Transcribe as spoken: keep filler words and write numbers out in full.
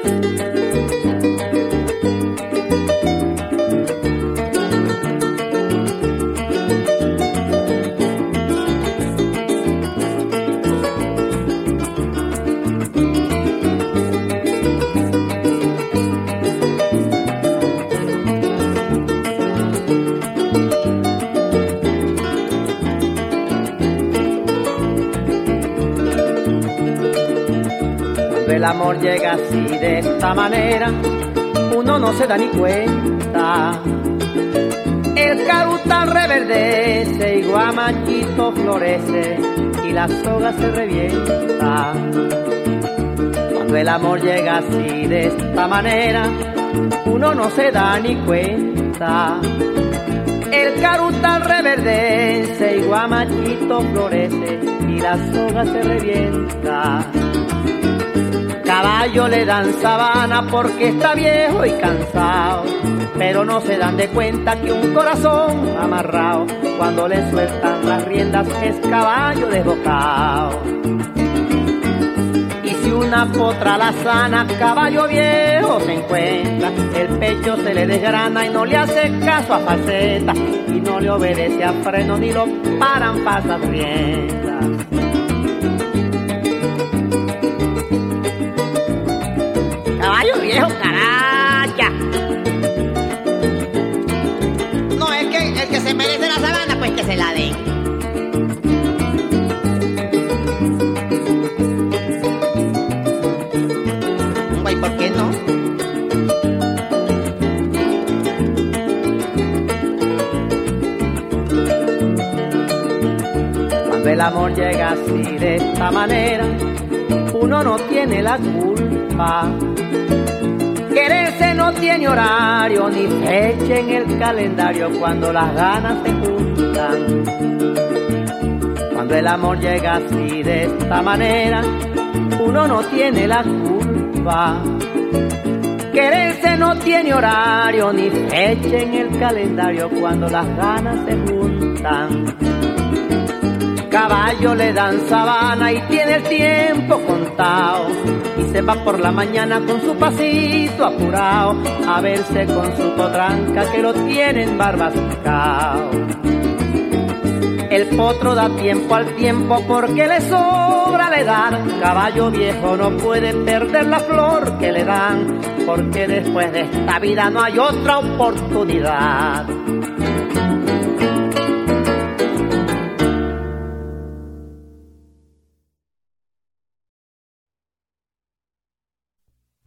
El amor llega así de esta manera, uno no se da ni cuenta. El carutal reverdece y guamachito florece y la soga se revienta. Cuando el amor llega así de esta manera, uno no se da ni cuenta. El carutal reverdece y guamachito florece y la soga se revienta. Caballo le dan sabana porque está viejo y cansado, pero no se dan de cuenta que un corazón amarrado, cuando le sueltan las riendas es caballo desbocado. Y si una potra la sana, caballo viejo se encuentra, el pecho se le desgrana y no le hace caso a faceta, y no le obedece a freno ni lo paran pasas riendas. Caballo viejo, caracha. No, es que el que se merece la sabana, pues que se la den. Güey, ¿por qué no? Cuando el amor llega así de esta manera, uno no tiene la culpa. Quererse no tiene horario ni fecha en el calendario cuando las ganas se juntan. Cuando el amor llega así de esta manera, uno no tiene la culpa. Quererse no tiene horario ni fecha en el calendario cuando las ganas se juntan. Caballo le dan sabana y tiene el tiempo contado, y se va por la mañana con su pasito apurado a verse con su potranca que lo tienen barbascao. El potro da tiempo al tiempo porque le sobra la edad. Caballo viejo no puede perder la flor que le dan, porque después de esta vida no hay otra oportunidad.